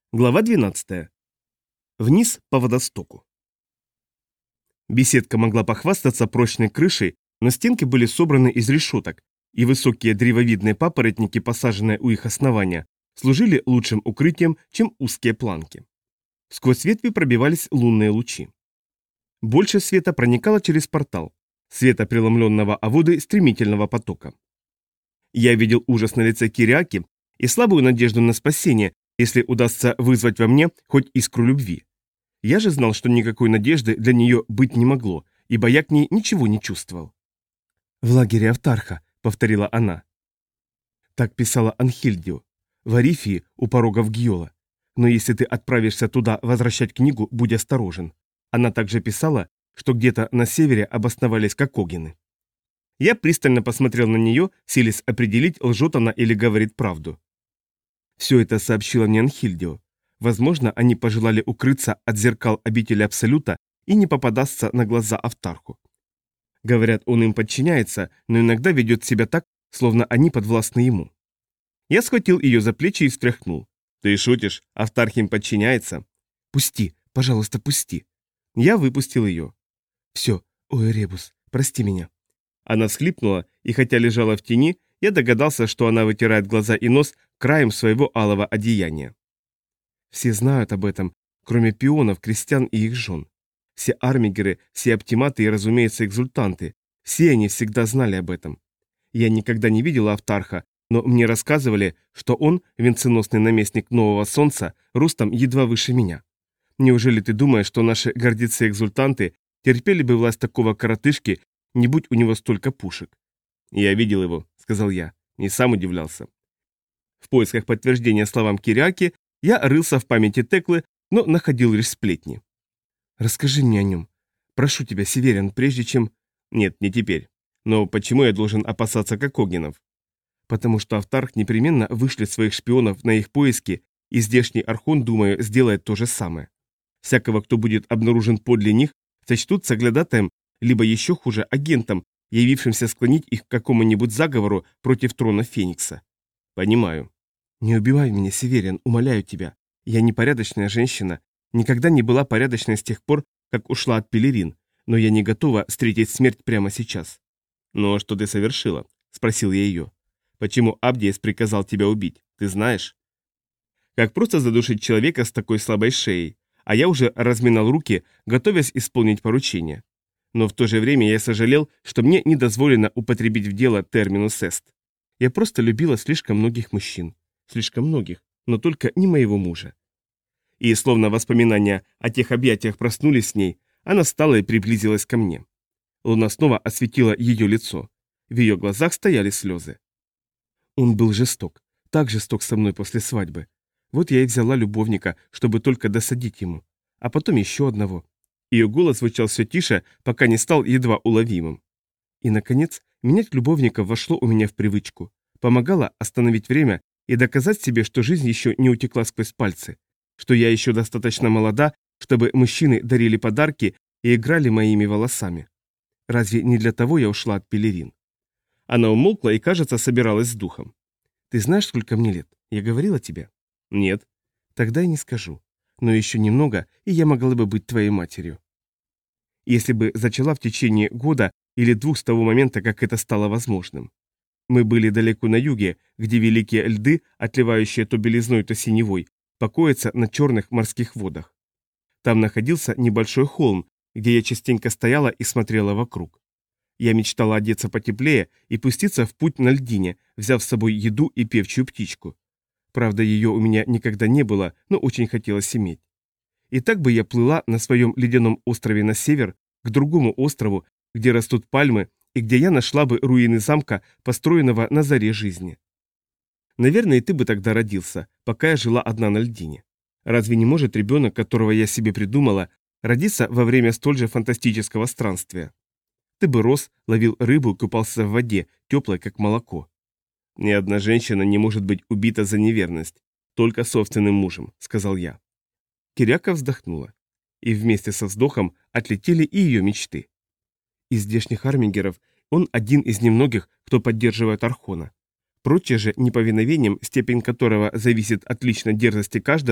Глава 12. Вниз по водостоку. Беседка могла похвастаться прочной крышей, но стенки были собраны из решеток, и высокие древовидные папоротники, посаженные у их основания, служили лучшим укрытием, чем узкие планки. Сквозь ветви пробивались лунные лучи. Больше света проникало через портал, света преломленного о воды стремительного потока. Я видел ужас на лице Кириаки и слабую надежду на спасение, если удастся вызвать во мне хоть искру любви. Я же знал, что никакой надежды для нее быть не могло, ибо я к ней ничего не чувствовал. «В лагере Автарха», — повторила она. Так писала Анхильдио. В Арифии у порогов Гьола. Но если ты отправишься туда возвращать книгу, будь осторожен. Она также писала, что где-то на севере обосновались кокогины. Я пристально посмотрел на нее, силясь определить, лжет она или говорит правду. Все это сообщила мне Анхильдио. Возможно, они пожелали укрыться от зеркал обители Абсолюта и не попадаться на глаза Автарху. Говорят, он им подчиняется, но иногда ведет себя так, словно они подвластны ему. Я схватил ее за плечи и встряхнул. «Ты шутишь? Автарх им подчиняется?» «Пусти, пожалуйста, пусти». Я выпустил ее. «Все, ой, Ребус, прости меня». Она всхлипнула, и хотя лежала в тени, я догадался, что она вытирает глаза и нос краем своего алого одеяния. Все знают об этом, кроме пионов, крестьян и их жен. Все армигеры, все оптиматы и, разумеется, экзультанты. Все они всегда знали об этом. Я никогда не видела Автарха, но мне рассказывали, что он, венценосный наместник Нового Солнца, ростом едва выше меня. Неужели ты думаешь, что наши гордецы-экзультанты терпели бы власть такого коротышки, не будь у него столько пушек? «Я видел его», — сказал я, и сам удивлялся. В поисках подтверждения словам Кириаки я рылся в памяти Теклы, но находил лишь сплетни. «Расскажи мне о нем. Прошу тебя, Северян, прежде чем...» «Нет, не теперь. Но почему я должен опасаться кокогинов?» «Потому что Автарх непременно вышлет своих шпионов на их поиски, и здешний Архон, думаю, сделает то же самое. Всякого, кто будет обнаружен подле них, сочтут соглядатаем, либо еще хуже, агентом, явившимся склонить их к какому-нибудь заговору против трона Феникса». «Понимаю». «Не убивай меня, Северян, умоляю тебя. Я непорядочная женщина, никогда не была порядочной с тех пор, как ушла от пелерин, но я не готова встретить смерть прямо сейчас». «Но что ты совершила?» – спросил я ее. «Почему Абдиес приказал тебя убить, ты знаешь?» Как просто задушить человека с такой слабой шеей, а я уже разминал руки, готовясь исполнить поручение. Но в то же время я сожалел, что мне не дозволено употребить в дело терминус эст. Я просто любила слишком многих мужчин. Слишком многих, но только не моего мужа. И словно воспоминания о тех объятиях проснулись с ней, она встала и приблизилась ко мне. Луна снова осветила ее лицо. В ее глазах стояли слезы. Он был жесток, так жесток со мной после свадьбы. Вот я и взяла любовника, чтобы только досадить ему. А потом еще одного. Ее голос звучал все тише, пока не стал едва уловимым. И, наконец, менять любовников вошло у меня в привычку. Помогало остановить время и доказать себе, что жизнь еще не утекла сквозь пальцы, что я еще достаточно молода, чтобы мужчины дарили подарки и играли моими волосами. Разве не для того я ушла от пелерин? Она умолкла и, кажется, собиралась с духом. Ты знаешь, сколько мне лет? Я говорила тебе? Нет. Тогда я не скажу. Но еще немного, и я могла бы быть твоей матерью. Если бы зачала в течение года или двух с того момента, как это стало возможным. Мы были далеко на юге, где великие льды, отливающие то белизной, то синевой, покоятся на черных морских водах. Там находился небольшой холм, где я частенько стояла и смотрела вокруг. Я мечтала одеться потеплее и пуститься в путь на льдине, взяв с собой еду и певчую птичку. Правда, ее у меня никогда не было, но очень хотелось иметь. И так бы я плыла на своем ледяном острове на север, к другому острову, где растут пальмы, и где я нашла бы руины замка, построенного на заре жизни. Наверное, и ты бы тогда родился, пока я жила одна на льдине. Разве не может ребенок, которого я себе придумала, родиться во время столь же фантастического странствия? Ты бы рос, ловил рыбу и купался в воде, теплой, как молоко. Ни одна женщина не может быть убита за неверность, только собственным мужем, сказал я. Киряка вздохнула. И вместе со вздохом отлетели и ее мечты. Из здешних армингеров он один из немногих, кто поддерживает Архона. Прочие же неповиновением, степень которого зависит от личной дерзости каждого,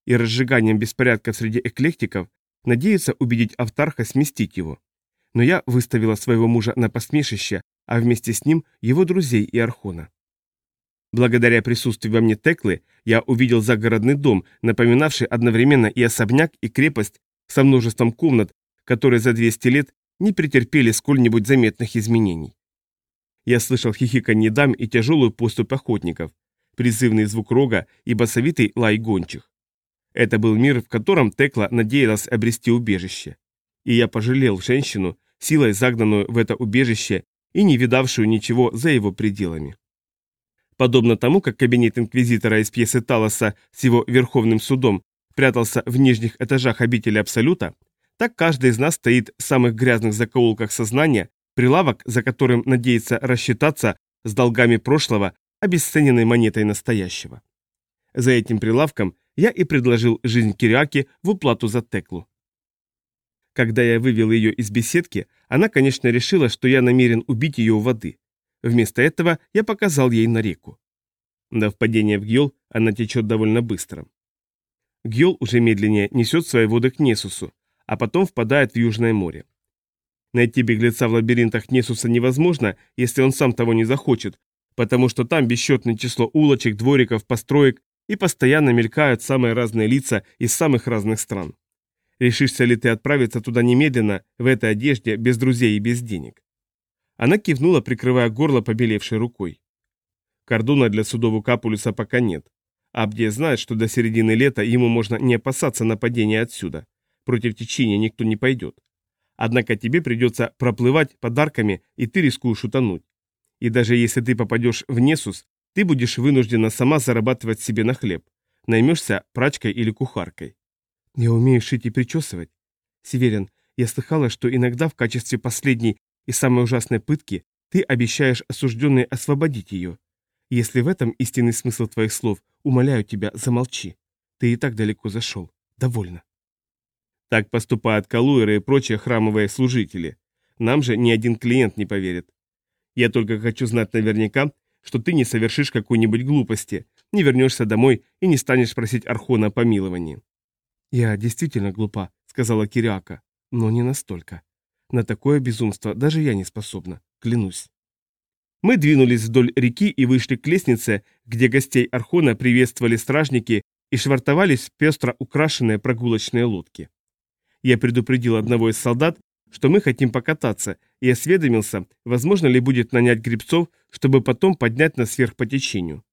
и разжиганием беспорядков среди эклектиков надеются убедить Автарха сместить его. Но я выставила своего мужа на посмешище, а вместе с ним его друзей и Архона. Благодаря присутствию во мне Теклы, я увидел загородный дом, напоминавший одновременно и особняк, и крепость со множеством комнат, которые за 200 лет не претерпели сколь-нибудь заметных изменений. Я слышал хихиканье дам и тяжелую поступь охотников, призывный звук рога и басовитый лай гончих. Это был мир, в котором Текла надеялась обрести убежище. И я пожалел женщину, силой загнанную в это убежище и не видавшую ничего за его пределами. Подобно тому, как кабинет инквизитора из пьесы Талоса с его Верховным судом прятался в нижних этажах обители Абсолюта, так каждый из нас стоит в самых грязных закоулках сознания, прилавок, за которым надеется рассчитаться с долгами прошлого, обесцененной монетой настоящего. За этим прилавком я и предложил жизнь Кириаке в уплату за Теклу. Когда я вывел ее из беседки, она, конечно, решила, что я намерен убить ее у воды. Вместо этого я показал ей на реку. До впадения в Гьол она течет довольно быстро. Гьол уже медленнее несет свои воды к Несусу, а потом впадает в Южное море. Найти беглеца в лабиринтах Несуса невозможно, если он сам того не захочет, потому что там бесчетное число улочек, двориков, построек, и постоянно мелькают самые разные лица из самых разных стран. Решишься ли ты отправиться туда немедленно, в этой одежде, без друзей и без денег? Она кивнула, прикрывая горло побелевшей рукой. Кордона для судов у Капулюса пока нет. Абдия знает, что до середины лета ему можно не опасаться нападения отсюда. Против течения никто не пойдет. Однако тебе придется проплывать подарками, и ты рискуешь утонуть. И даже если ты попадешь в Несус, ты будешь вынуждена сама зарабатывать себе на хлеб. Наймешься прачкой или кухаркой. Я умею шить и причесывать. Северин, я слыхала, что иногда в качестве последней и самой ужасной пытки ты обещаешь осужденной освободить ее. Если в этом истинный смысл твоих слов, умоляю тебя, замолчи. Ты и так далеко зашел. Довольно. Так поступают калуэры и прочие храмовые служители. Нам же ни один клиент не поверит. Я только хочу знать наверняка, что ты не совершишь какой-нибудь глупости, не вернешься домой и не станешь просить Архона о помиловании. «Я действительно глупа», — сказала Кириака, — «но не настолько. На такое безумство даже я не способна, клянусь». Мы двинулись вдоль реки и вышли к лестнице, где гостей Архона приветствовали стражники и швартовались в пестро украшенные прогулочные лодки. Я предупредил одного из солдат, что мы хотим покататься, и осведомился, возможно ли будет нанять гребцов, чтобы потом поднять нас вверх по течению.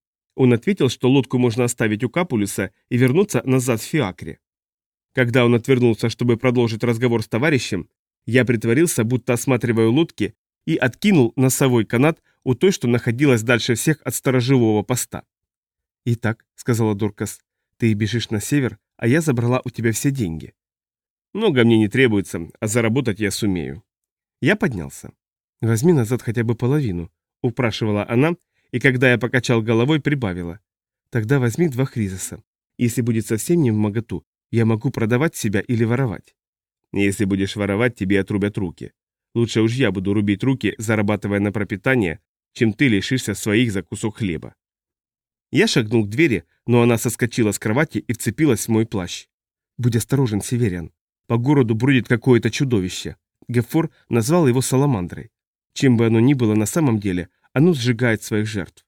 Он ответил, что лодку можно оставить у Капулюса и вернуться назад в Фиакре. Когда он отвернулся, чтобы продолжить разговор с товарищем, я притворился, будто осматриваю лодки, и откинул носовой канат у той, что находилась дальше всех от сторожевого поста. «Итак», — сказала Доркас, — «ты бежишь на север, а я забрала у тебя все деньги». «Много мне не требуется, а заработать я сумею». Я поднялся. «Возьми назад хотя бы половину», — упрашивала она, и когда я покачал головой, прибавила. «Тогда возьми 2 хризиса. Если будет совсем не вмоготу, я могу продавать себя или воровать». «Если будешь воровать, тебе отрубят руки. Лучше уж я буду рубить руки, зарабатывая на пропитание, чем ты лишишься своих за кусок хлеба». Я шагнул к двери, но она соскочила с кровати и вцепилась в мой плащ. «Будь осторожен, Северян. По городу бродит какое-то чудовище. Гефор назвал его саламандрой. Чем бы оно ни было на самом деле, оно сжигает своих жертв».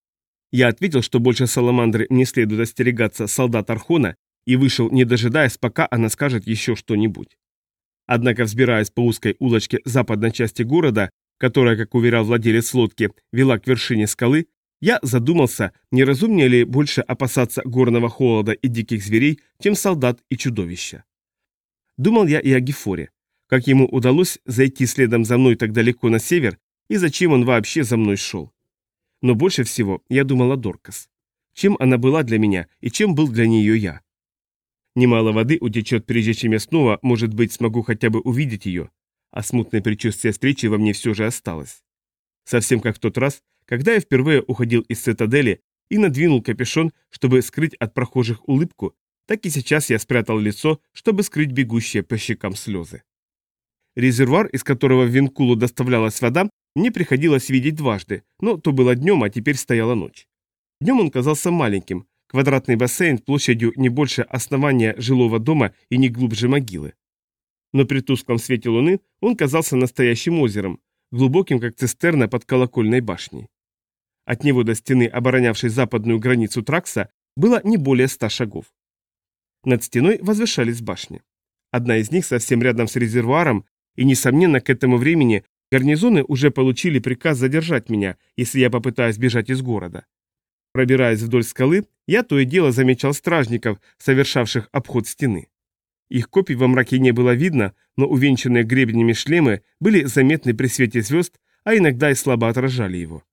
Я ответил, что больше саламандры не следует остерегаться солдат Архона, и вышел, не дожидаясь, пока она скажет еще что-нибудь. Однако, взбираясь по узкой улочке западной части города, которая, как уверял владелец лодки, вела к вершине скалы, я задумался, не разумнее ли больше опасаться горного холода и диких зверей, чем солдат и чудовища. Думал я и о Гефоре, как ему удалось зайти следом за мной так далеко на север, и зачем он вообще за мной шел. Но больше всего я думал о Доркас. Чем она была для меня и чем был для нее я. Немало воды утечет, прежде чем я снова, может быть, смогу хотя бы увидеть ее, а смутное предчувствие встречи во мне все же осталось. Совсем как в тот раз, когда я впервые уходил из цитадели и надвинул капюшон, чтобы скрыть от прохожих улыбку, так и сейчас я спрятал лицо, чтобы скрыть бегущие по щекам слезы. Резервуар, из которого в Винкулу доставлялась вода, мне приходилось видеть дважды, но то было днем, а теперь стояла ночь. Днем он казался маленьким, Квадратный бассейн площадью не больше основания жилого дома и не глубже могилы. Но при тусклом свете луны он казался настоящим озером, глубоким, как цистерна под колокольной башней. От него до стены, оборонявшей западную границу Тракса, было не более 100 шагов. Над стеной возвышались башни. Одна из них совсем рядом с резервуаром, и, несомненно, к этому времени гарнизоны уже получили приказ задержать меня, если я попытаюсь бежать из города. Пробираясь вдоль скалы, я то и дело замечал стражников, совершавших обход стены. Их копий во мраке не было видно, но увенчанные гребнями шлемы были заметны при свете звезд, а иногда и слабо отражали его.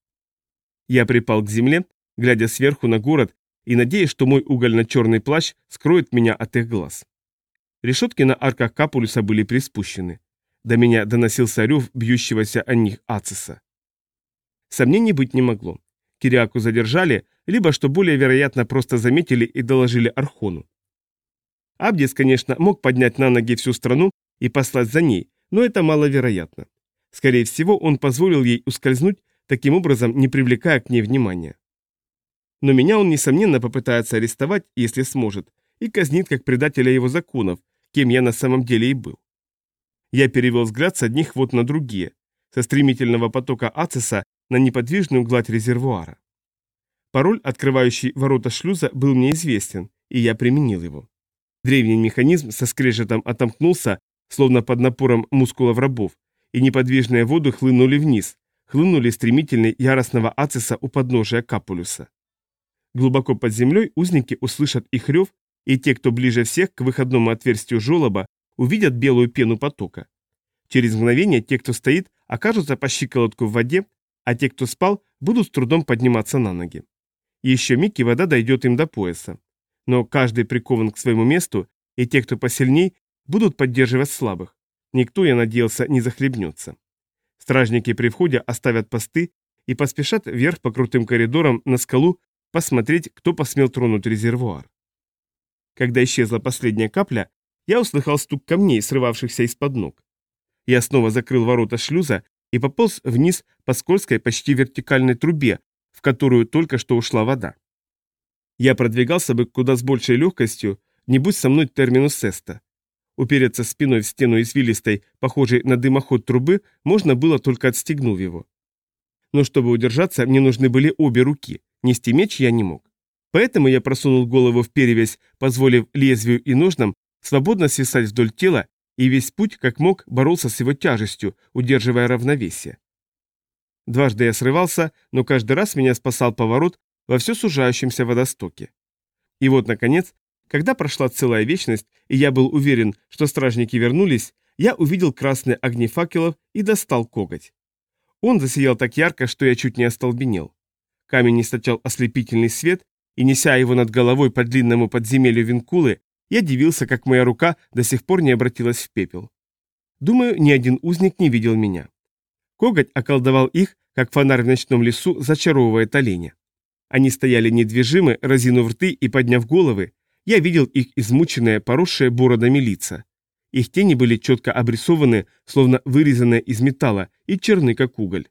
Я припал к земле, глядя сверху на город и надеясь, что мой угольно-черный плащ скроет меня от их глаз. Решетки на арках Капулюса были приспущены. До меня доносился рев бьющегося о них Ациса. Сомнений быть не могло. Кириаку задержали, либо, что более вероятно, просто заметили и доложили Архону. Абдис, конечно, мог поднять на ноги всю страну и послать за ней, но это маловероятно. Скорее всего, он позволил ей ускользнуть, таким образом не привлекая к ней внимания. Но меня он, несомненно, попытается арестовать, если сможет, и казнит как предателя его законов, кем я на самом деле и был. Я перевел взгляд с одних вод на другие, со стремительного потока Ациса на неподвижную гладь резервуара. Пароль, открывающий ворота шлюза, был мне известен, и я применил его. Древний механизм со скрежетом отомкнулся, словно под напором мускулов рабов, и неподвижные воды хлынули вниз, хлынули стремительно яростного Ациса у подножия Капулюса. Глубоко под землей узники услышат их рев, и те, кто ближе всех к выходному отверстию желоба, увидят белую пену потока. Через мгновение те, кто стоит, окажутся по щиколотку в воде, а те, кто спал, будут с трудом подниматься на ноги. Еще миг, и вода дойдет им до пояса. Но каждый прикован к своему месту, и те, кто посильней, будут поддерживать слабых. Никто, я надеялся, не захлебнется. Стражники при входе оставят посты и поспешат вверх по крутым коридорам на скалу посмотреть, кто посмел тронуть резервуар. Когда исчезла последняя капля, я услыхал стук камней, срывавшихся из-под ног. Я снова закрыл ворота шлюза и пополз вниз по скользкой, почти вертикальной трубе, в которую только что ушла вода. Я продвигался бы куда с большей легкостью, не будь со мной терминус сеста. Упереться спиной в стену извилистой, похожей на дымоход трубы, можно было, только отстегнув его. Но чтобы удержаться, мне нужны были обе руки, нести меч я не мог. Поэтому я просунул голову в перевязь, позволив лезвию и ножнам свободно свисать вдоль тела, и весь путь, как мог, боролся с его тяжестью, удерживая равновесие. Дважды я срывался, но каждый раз меня спасал поворот во все сужающемся водостоке. И вот, наконец, когда прошла целая вечность, и я был уверен, что стражники вернулись, я увидел красные огни факелов и достал коготь. Он засиял так ярко, что я чуть не остолбенел. Камень источал ослепительный свет, и, неся его над головой по длинному подземелью Винкулы, я дивился, как моя рука до сих пор не обратилась в пепел. Думаю, ни один узник не видел меня. Коготь околдовал их, как фонарь в ночном лесу зачаровывает оленя. Они стояли недвижимы, разинув рты и подняв головы. Я видел их измученные, поросшие бородами лица. Их тени были четко обрисованы, словно вырезанные из металла, и черны, как уголь.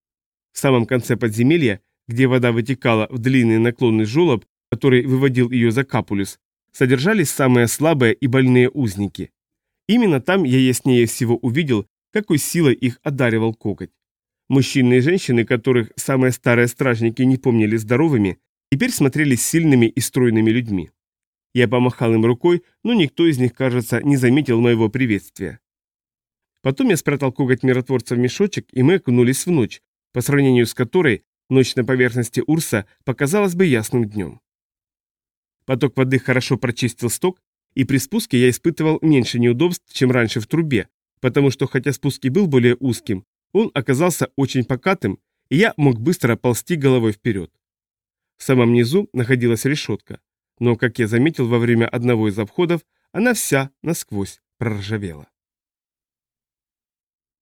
В самом конце подземелья, где вода вытекала в длинный наклонный желоб, который выводил ее за Капулюс, содержались самые слабые и больные узники. Именно там я яснее всего увидел, какой силой их одаривал коготь. Мужчины и женщины, которых самые старые стражники не помнили здоровыми, теперь смотрелись сильными и стройными людьми. Я помахал им рукой, но никто из них, кажется, не заметил моего приветствия. Потом я спрятал коготь миротворца в мешочек, и мы окунулись в ночь, по сравнению с которой ночь на поверхности Урса показалась бы ясным днем. Поток воды хорошо прочистил сток, и при спуске я испытывал меньше неудобств, чем раньше в трубе, потому что, хотя спуск и был более узким, он оказался очень покатым, и я мог быстро ползти головой вперед. В самом низу находилась решетка, но, как я заметил во время одного из обходов, она вся насквозь проржавела.